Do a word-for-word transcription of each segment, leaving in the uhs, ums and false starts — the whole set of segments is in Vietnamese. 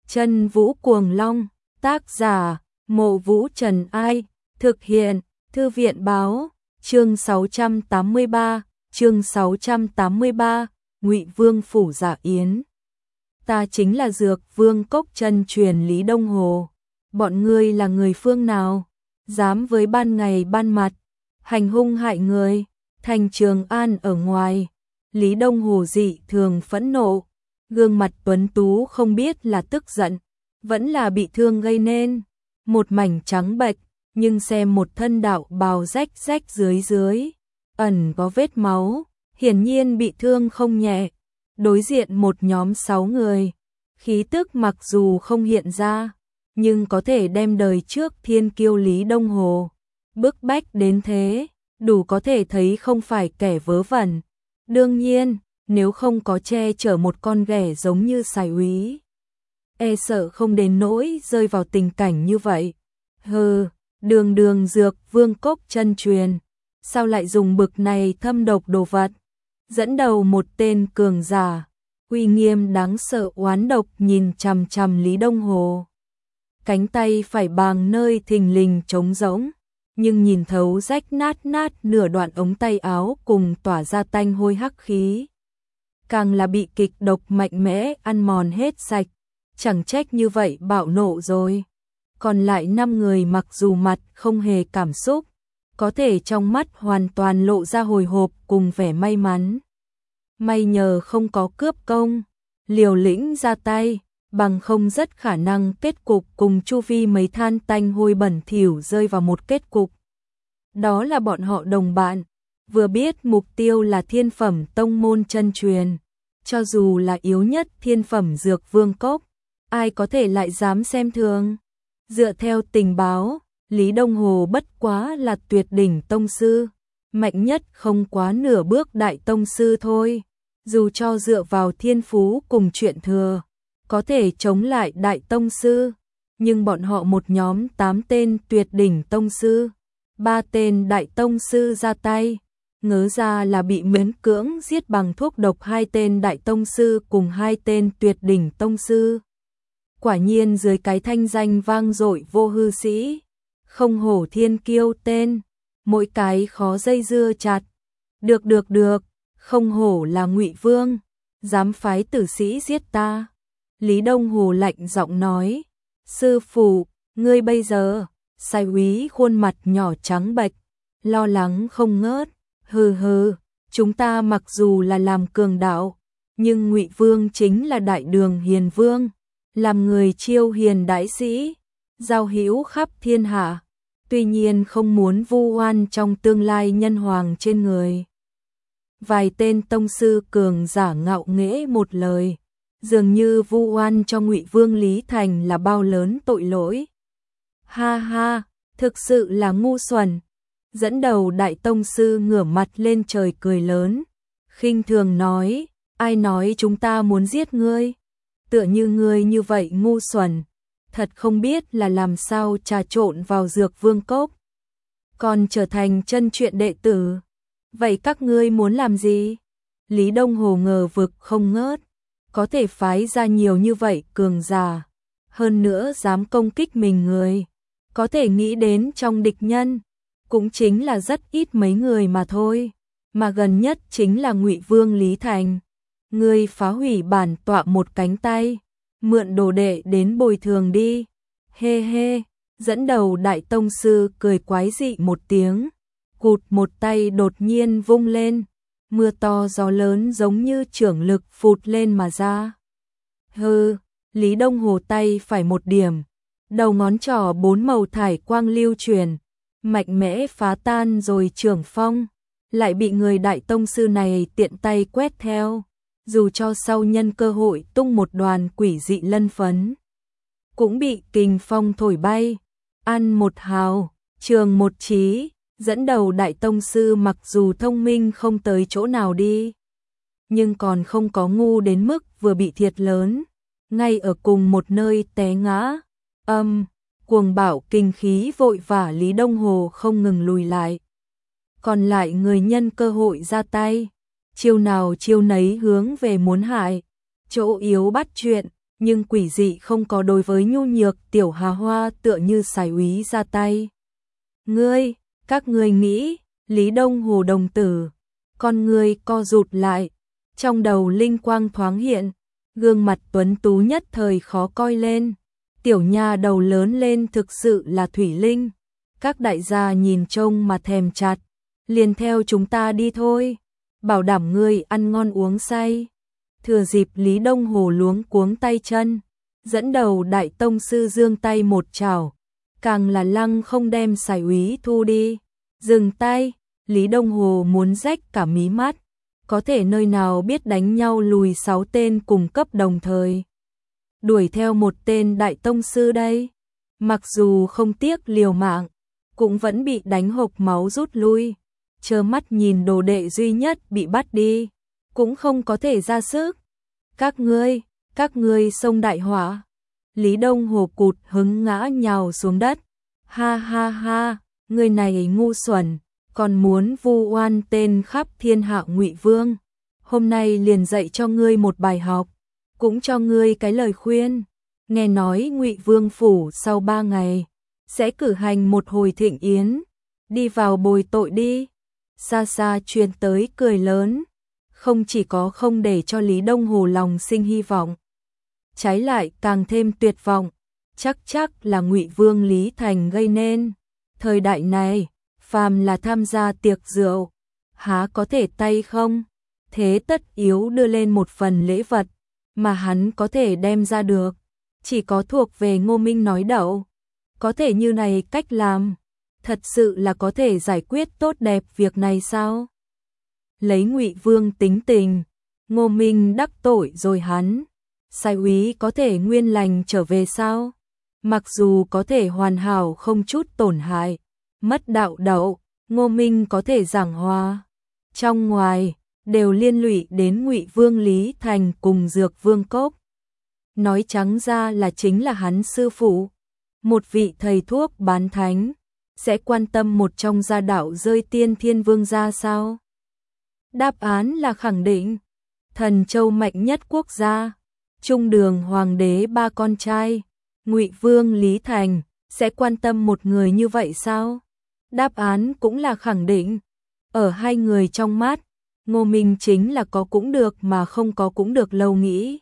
Chân Vũ Cuồng Long, tác giả, Mộ Vũ Trần Ai, thực hiện, Thư viện báo, chương sáu trăm tám mươi ba, chương sáu trăm tám mươi ba, Ngụy Vương phủ Dạ Yến. Ta chính là Dược Vương Cốc chân truyền Lý Đông Hồ. Bọn ngươi là người phương nào? Dám với ban ngày ban mặt, hành hung hại người. Thành Trường An ở ngoài, Lý Đông Hồ dị thường phẫn nộ, gương mặt tuấn tú không biết là tức giận, vẫn là bị thương gây nên, một mảnh trắng bệch, nhưng xem một thân đạo bào rách rách dưới dưới, ẩn có vết máu, hiển nhiên bị thương không nhẹ. Đối diện một nhóm sáu người, khí tức mặc dù không hiện ra, nhưng có thể đem đời trước thiên kiêu Lý Đông Hồ bức bách đến thế, đủ có thể thấy không phải kẻ vớ vẩn. Đương nhiên, nếu không có che chở một con ghẻ giống như Sài Úy, e sợ không đến nỗi rơi vào tình cảnh như vậy. Hừ, đường đường Dược Vương Cốc chân truyền, sao lại dùng bực này thâm độc đồ vật? Dẫn đầu một tên cường giả, uy nghiêm đáng sợ oán độc nhìn chằm chằm Lý Đông Hồ. Cánh tay phải bàng nơi thình lình trống rỗng, nhưng nhìn thấu rách nát nát nửa đoạn ống tay áo cùng tỏa ra tanh hôi hắc khí. Càng là bị kịch độc mạnh mẽ ăn mòn hết sạch, chẳng trách như vậy bạo nộ rồi. Còn lại năm người mặc dù mặt không hề cảm xúc, có thể trong mắt hoàn toàn lộ ra hồi hộp cùng vẻ may mắn. May nhờ không có cướp công, liều lĩnh ra tay, bằng không rất khả năng kết cục cùng chu vi mấy than tanh hôi bẩn thỉu rơi vào một kết cục. Đó là bọn họ đồng bạn, vừa biết mục tiêu là thiên phẩm tông môn chân truyền, cho dù là yếu nhất thiên phẩm Dược Vương Cốc, ai có thể lại dám xem thường. Dựa theo tình báo, Lý Đông Hồ bất quá là tuyệt đỉnh tông sư, mạnh nhất không quá nửa bước đại tông sư thôi, dù cho dựa vào thiên phú cùng chuyện thừa, có thể chống lại đại tông sư, nhưng bọn họ một nhóm tám tên tuyệt đỉnh tông sư, ba tên đại tông sư ra tay, ngớ ra là bị miễn cưỡng giết bằng thuốc độc hai tên đại tông sư cùng hai tên tuyệt đỉnh tông sư. Quả nhiên dưới cái thanh danh vang dội vô hư sĩ, không hổ thiên kiêu tên, mỗi cái khó dây dưa chặt. Được được được, không hổ là Ngụy Vương, dám phái tử sĩ giết ta. Lý Đông Hồ lạnh giọng nói, sư phụ, ngươi bây giờ, Sài Úy khuôn mặt nhỏ trắng bệch, lo lắng không ngớt, hừ hừ, chúng ta mặc dù là làm cường đạo, nhưng Ngụy Vương chính là đại đường hiền vương, làm người chiêu hiền đại sĩ, giao hữu khắp thiên hạ, tuy nhiên không muốn vu oan trong tương lai nhân hoàng trên người. Vài tên tông sư cường giả ngạo nghễ một lời, dường như vu oan cho Ngụy Vương Lý Thành là bao lớn tội lỗi. Ha ha, thực sự là ngu xuẩn. Dẫn đầu đại tông sư ngửa mặt lên trời cười lớn, khinh thường nói, ai nói chúng ta muốn giết ngươi? Tựa như ngươi như vậy ngu xuẩn, thật không biết là làm sao trà trộn vào Dược Vương Cốc, còn trở thành chân truyền đệ tử. Vậy các ngươi muốn làm gì? Lý Đông Hồ ngờ vực không ngớt, có thể phái ra nhiều như vậy cường giả, hơn nữa dám công kích mình người, có thể nghĩ đến trong địch nhân, cũng chính là rất ít mấy người mà thôi, mà gần nhất chính là Ngụy Vương Lý Thành. Ngươi phá hủy bản tọa một cánh tay, mượn đồ đệ đến bồi thường đi. Hê hê, dẫn đầu đại tông sư cười quái dị một tiếng, cụt một tay đột nhiên vung lên, mưa to gió lớn giống như chưởng lực phụt lên mà ra. Hừ, Lý Đông Hồ tay phải một điểm, đầu ngón trỏ bốn màu thải quang lưu truyền, mạnh mẽ phá tan rồi trưởng phong, lại bị người đại tông sư này tiện tay quét theo, dù cho sau nhân cơ hội tung một đoàn quỷ dị lân phấn, cũng bị kình phong thổi bay, ăn một hào, trường một trí. Dẫn đầu đại tông sư mặc dù thông minh không tới chỗ nào đi, nhưng còn không có ngu đến mức vừa bị thiệt lớn, ngay ở cùng một nơi té ngã. Âm, cuồng bạo kinh khí vội vã Lý Đông Hồ không ngừng lùi lại. Còn lại người nhân cơ hội ra tay, chiêu nào chiêu nấy hướng về muốn hại, chỗ yếu bắt chuyện, nhưng quỷ dị không có đối với nhu nhược tiểu Hà Hoa tựa như Sái úy ra tay. Ngươi, các ngươi nghĩ, Lý Đông Hồ đồng tử, con ngươi co rụt lại, trong đầu linh quang thoáng hiện, gương mặt tuấn tú nhất thời khó coi lên. Tiểu nha đầu lớn lên thực sự là thủy linh, các đại gia nhìn trông mà thèm chặt, liền theo chúng ta đi thôi, bảo đảm ngươi ăn ngon uống say. Thừa dịp Lý Đông Hồ luống cuống tay chân, dẫn đầu đại tông sư giương tay một chảo, càng là lăng không đem Sái úy thu đi. Dừng tay, Lý Đông Hồ muốn rách cả mí mắt, có thể nơi nào biết đánh nhau lùi sáu tên cùng cấp đồng thời. Đuổi theo một tên đại tông sư đây, mặc dù không tiếc liều mạng, cũng vẫn bị đánh hộc máu rút lui, trơ mắt nhìn đồ đệ duy nhất bị bắt đi, cũng không có thể ra sức. Các ngươi, các ngươi xông đại hỏa. Lý Đông Hồ cụt hứng ngã nhào xuống đất. Ha ha ha, ngươi này ngu xuẩn, còn muốn vu oan tên khắp thiên hạ Ngụy Vương. Hôm nay liền dạy cho ngươi một bài học, cũng cho ngươi cái lời khuyên. Nghe nói Ngụy Vương phủ sau ba ngày sẽ cử hành một hồi thịnh yến, đi vào bồi tội đi. Xa xa truyền tới cười lớn, không chỉ có không để cho Lý Đông Hồ lòng sinh hy vọng, trái lại càng thêm tuyệt vọng, chắc chắc là Ngụy Vương Lý Thành gây nên. Thời đại này, phàm là tham gia tiệc rượu, há có thể tay không, thế tất yếu đưa lên một phần lễ vật, mà hắn có thể đem ra được, chỉ có thuộc về Ngô Minh nói đậu. Có thể như này cách làm, thật sự là có thể giải quyết tốt đẹp việc này sao? Lấy Ngụy Vương tính tình, Ngô Minh đắc tội rồi hắn, Sái úy có thể nguyên lành trở về sao? Mặc dù có thể hoàn hảo không chút tổn hại, mất đạo đậu, Ngô Minh có thể giảng hòa, trong ngoài đều liên lụy đến Ngụy Vương Lý Thành cùng Dược Vương Cốc. Nói trắng ra là chính là hắn sư phụ, một vị thầy thuốc bán thánh, sẽ quan tâm một trong gia đạo rơi tiên thiên vương gia sao? Đáp án là khẳng định. Thần châu mạnh nhất quốc gia, trung đường hoàng đế ba con trai, Ngụy Vương Lý Thành, sẽ quan tâm một người như vậy sao? Đáp án cũng là khẳng định. Ở hai người trong mắt, Ngô Minh chính là có cũng được mà không có cũng được lâu nghĩ.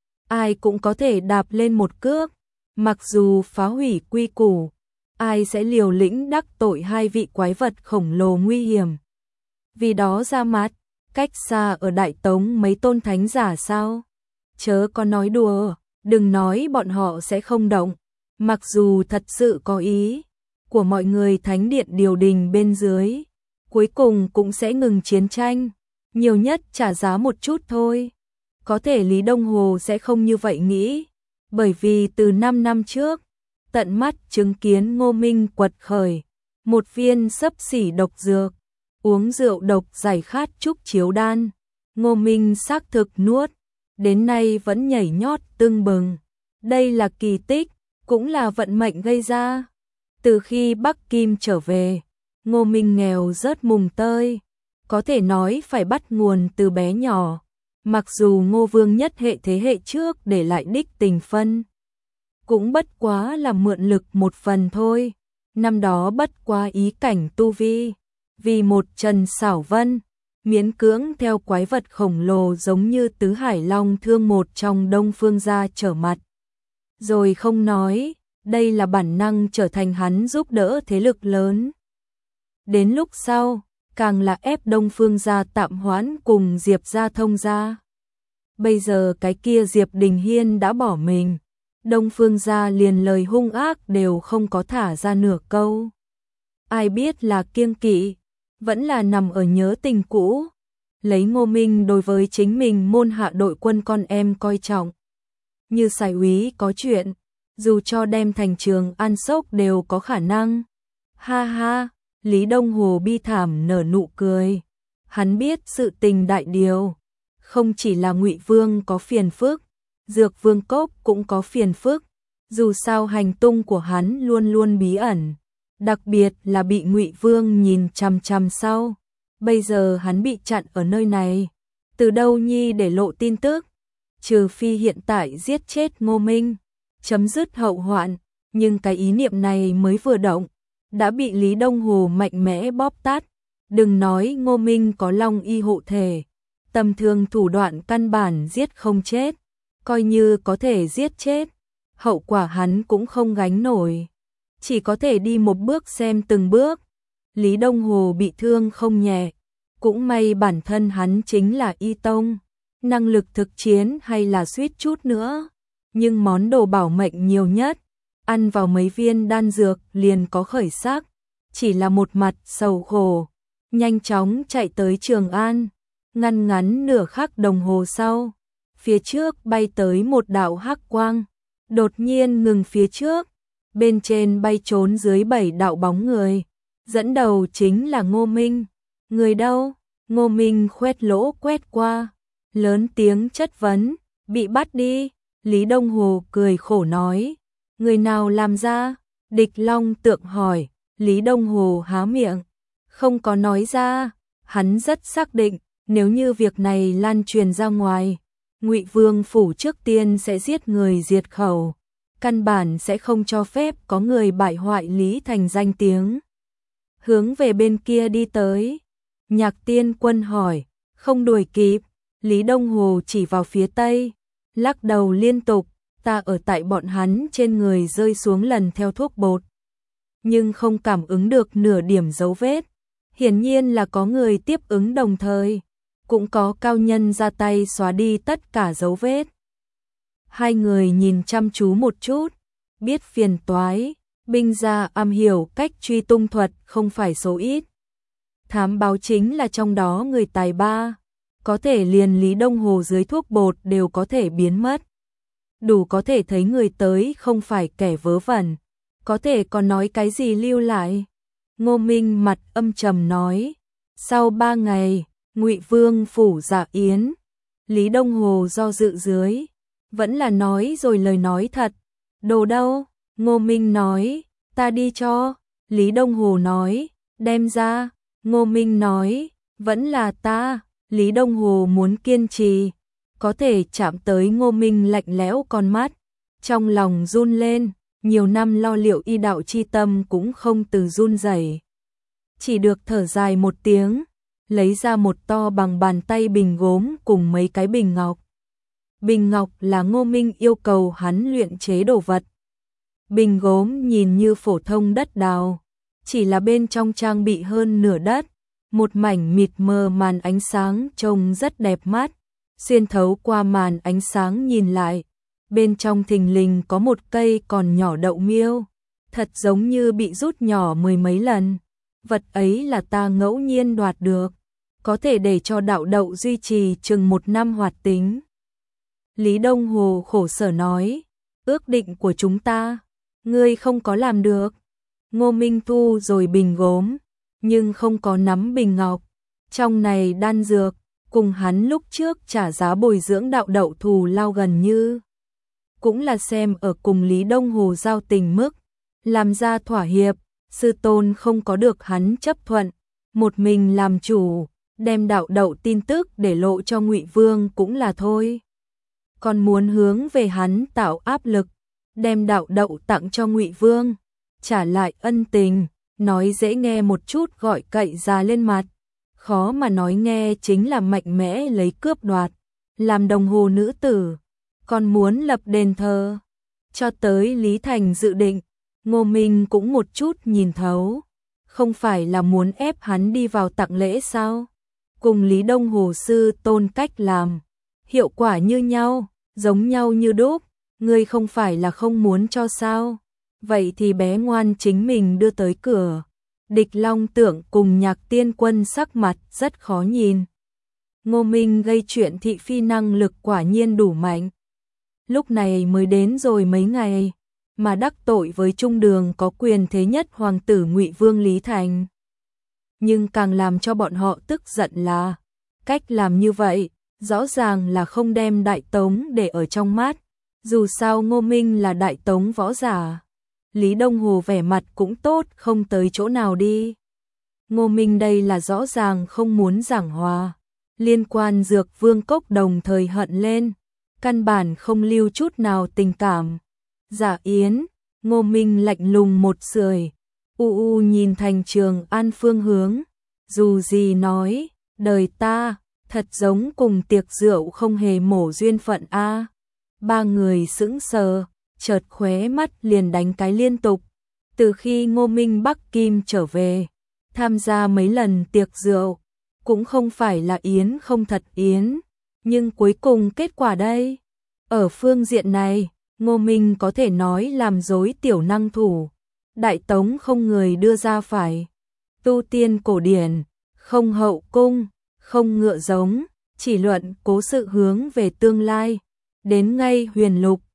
Ai cũng có thể đạp lên một cước, mặc dù phá hủy quy củ, ai sẽ liều lĩnh đắc tội hai vị quái vật khổng lồ nguy hiểm. Vì đó ra mặt, cách xa ở Đại Tống mấy tôn thánh giả sao? Chớ có nói đùa, đừng nói bọn họ sẽ không động, mặc dù thật sự có ý của mọi người thánh điện điều đình bên dưới, cuối cùng cũng sẽ ngừng chiến tranh, nhiều nhất trả giá một chút thôi. Có thể Lý Đông Hồ sẽ không như vậy nghĩ, bởi vì từ năm năm trước, tận mắt chứng kiến Ngô Minh quật khởi, một viên xấp xỉ độc dược, uống rượu độc giải khát trúc chiếu đan, Ngô Minh xác thực nuốt, đến nay vẫn nhảy nhót tưng bừng. Đây là kỳ tích, cũng là vận mệnh gây ra. Từ khi Bắc Kim trở về, Ngô Minh nghèo rớt mùng tơi, có thể nói phải bắt nguồn từ bé nhỏ. Mặc dù Ngô Vương nhất hệ thế hệ trước để lại đích tình phân, cũng bất quá là mượn lực một phần thôi. Năm đó bất quá ý cảnh tu vi, vì một Trần Sảo Vân, miễn cưỡng theo quái vật khổng lồ giống như Tứ Hải Long Thương một trong Đông Phương gia trở mặt. Rồi không nói, đây là bản năng trở thành hắn giúp đỡ thế lực lớn. Đến lúc sau, càng là ép Đông Phương gia tạm hoãn cùng Diệp gia thông gia. Bây giờ cái kia Diệp Đình Hiên đã bỏ mình, Đông Phương gia liền lời hung ác đều không có thả ra nửa câu. Ai biết là kiêng kỵ, vẫn là nằm ở nhớ tình cũ, lấy Ngô Minh đối với chính mình môn hạ đội quân con em coi trọng. Như Sái úy có chuyện, dù cho đem thành Trường An sốc đều có khả năng. Ha ha, Lý Đông Hồ bi thảm nở nụ cười. Hắn biết sự tình đại điều, không chỉ là Ngụy Vương có phiền phức, Dược Vương Cốc cũng có phiền phức. Dù sao hành tung của hắn luôn luôn bí ẩn, đặc biệt là bị Ngụy Vương nhìn chằm chằm sau. Bây giờ hắn bị chặn ở nơi này, từ đâu nhi để lộ tin tức? trừ phi hiện tại giết chết Ngô Minh, chấm dứt hậu hoạn, nhưng cái ý niệm này mới vừa động, đã bị Lý Đông Hồ mạnh mẽ bóp tát. Đừng nói Ngô Minh có Long Y hộ thể, tầm thường thủ đoạn căn bản giết không chết, coi như có thể giết chết, hậu quả hắn cũng không gánh nổi, chỉ có thể đi một bước xem từng bước. Lý Đông Hồ bị thương không nhẹ, cũng may bản thân hắn chính là y tông, năng lực thực chiến hay là suýt chút nữa, nhưng món đồ bảo mệnh nhiều nhất, ăn vào mấy viên đan dược liền có khởi sắc, chỉ là một mặt sầu khổ, nhanh chóng chạy tới Trường An, ngăn ngắn nửa khắc đồng hồ sau, phía trước bay tới một đạo hắc quang, đột nhiên ngừng phía trước, bên trên bay trốn dưới bảy đạo bóng người, dẫn đầu chính là Ngô Minh. Người đâu? Ngô Minh khoét lỗ quét qua, lớn tiếng chất vấn, bị bắt đi. Lý Đông Hồ cười khổ nói, người nào làm ra? Địch Long Tượng hỏi. Lý Đông Hồ há miệng, không có nói ra, hắn rất xác định, nếu như việc này lan truyền ra ngoài, Ngụy Vương phủ trước tiên sẽ giết người diệt khẩu, căn bản sẽ không cho phép có người bại hoại Lý Thành danh tiếng. Hướng về bên kia đi tới, Nhạc Tiên Quân hỏi, không đuổi kịp. Lý Đông Hồ chỉ vào phía tây, lắc đầu liên tục, ta ở tại bọn hắn trên người rơi xuống lần theo thuốc bột, nhưng không cảm ứng được nửa điểm dấu vết. Hiển nhiên là có người tiếp ứng đồng thời, cũng có cao nhân ra tay xóa đi tất cả dấu vết. Hai người nhìn chăm chú một chút, biết phiền toái, binh gia am hiểu cách truy tung thuật không phải số ít. Thám báo chính là trong đó người tài ba, có thể liền Lý Đông Hồ dưới thuốc bột đều có thể biến mất. Đủ có thể thấy người tới không phải kẻ vớ vẩn, có thể còn nói cái gì lưu lại. Ngô Minh mặt âm trầm nói, sau ba ngày, Ngụy Vương phủ dạ yến. Lý Đông Hồ do dự dưới, vẫn là nói rồi lời nói thật. Đồ đâu? Ngô Minh nói, ta đi cho. Lý Đông Hồ nói, đem ra. Ngô Minh nói, vẫn là ta. Lý Đông Hồ muốn kiên trì, có thể chạm tới Ngô Minh lạnh lẽo con mắt, trong lòng run lên, nhiều năm lo liệu y đạo chi tâm cũng không từ run rẩy, chỉ được thở dài một tiếng, lấy ra một to bằng bàn tay bình gốm cùng mấy cái bình ngọc. Bình ngọc là Ngô Minh yêu cầu hắn luyện chế đồ vật. Bình gốm nhìn như phổ thông đất đào, chỉ là bên trong trang bị hơn nửa đất, một mảnh mịt mờ màn ánh sáng trông rất đẹp mắt, xuyên thấu qua màn ánh sáng nhìn lại, bên trong thình lình có một cây còn nhỏ đậu miêu, thật giống như bị rút nhỏ mười mấy lần. Vật ấy là ta ngẫu nhiên đoạt được, có thể để cho đạo đậu duy trì chừng một năm hoạt tính. Lý Đông Hồ khổ sở nói, ước định của chúng ta, ngươi không có làm được. Ngô Minh thu rồi bình gốm, nhưng không có nắm bình ngọc, trong này đan dược, cùng hắn lúc trước trả giá bồi dưỡng đạo đậu thù lao gần như. Cũng là xem ở cùng Lý Đông Hồ giao tình mức, làm ra thỏa hiệp, sư tôn không có được hắn chấp thuận, một mình làm chủ, đem đạo đậu tin tức để lộ cho Ngụy Vương cũng là thôi. Còn muốn hướng về hắn tạo áp lực, đem đạo đậu tặng cho Ngụy Vương, trả lại ân tình, nói dễ nghe một chút gọi cậy ra lên mặt, khó mà nói nghe chính là mạnh mẽ lấy cướp đoạt, làm đồng hồ nữ tử, còn muốn lập đền thờ. Cho tới Lý Thành dự định, Ngô Minh cũng một chút nhìn thấu, không phải là muốn ép hắn đi vào tặng lễ sao? Cùng Lý Đông Hồ sư tôn cách làm, hiệu quả như nhau, giống nhau như đúc, ngươi không phải là không muốn cho sao? Vậy thì bé ngoan chính mình đưa tới cửa. Địch Long Tượng cùng Nhạc Tiên Quân sắc mặt rất khó nhìn. Ngô Minh gây chuyện thị phi năng lực quả nhiên đủ mạnh. Lúc này mới đến rồi mấy ngày, mà đắc tội với trung đường có quyền thế nhất hoàng tử Ngụy Vương Lý Thành. Nhưng càng làm cho bọn họ tức giận là, cách làm như vậy, rõ ràng là không đem Đại Tống để ở trong mắt. Dù sao Ngô Minh là Đại Tống võ giả. Lý Đông Hồ vẻ mặt cũng tốt không tới chỗ nào đi. Ngô Minh đây là rõ ràng không muốn giảng hòa. Liên quan Dược Vương Cốc đồng thời hận lên. căn bản không lưu chút nào tình cảm. Giả Yến, Ngô Minh lạnh lùng một sưởi, u u nhìn Thành Trường An phương hướng, dù gì nói, đời ta, thật giống cùng tiệc rượu không hề mổ duyên phận a. Ba người sững sờ, chợt khóe mắt liền đánh cái liên tục. Từ khi Ngô Minh Bắc Kim trở về, tham gia mấy lần tiệc rượu, cũng không phải là Yến không thật Yến, nhưng cuối cùng kết quả đây. Ở phương diện này, Ngô Minh có thể nói làm dối tiểu năng thủ. Đại Tống không người đưa ra phải. Tu tiên cổ điển, không hậu cung, không ngựa giống, chỉ luận cố sự hướng về tương lai. Đến ngay Huyền Lục,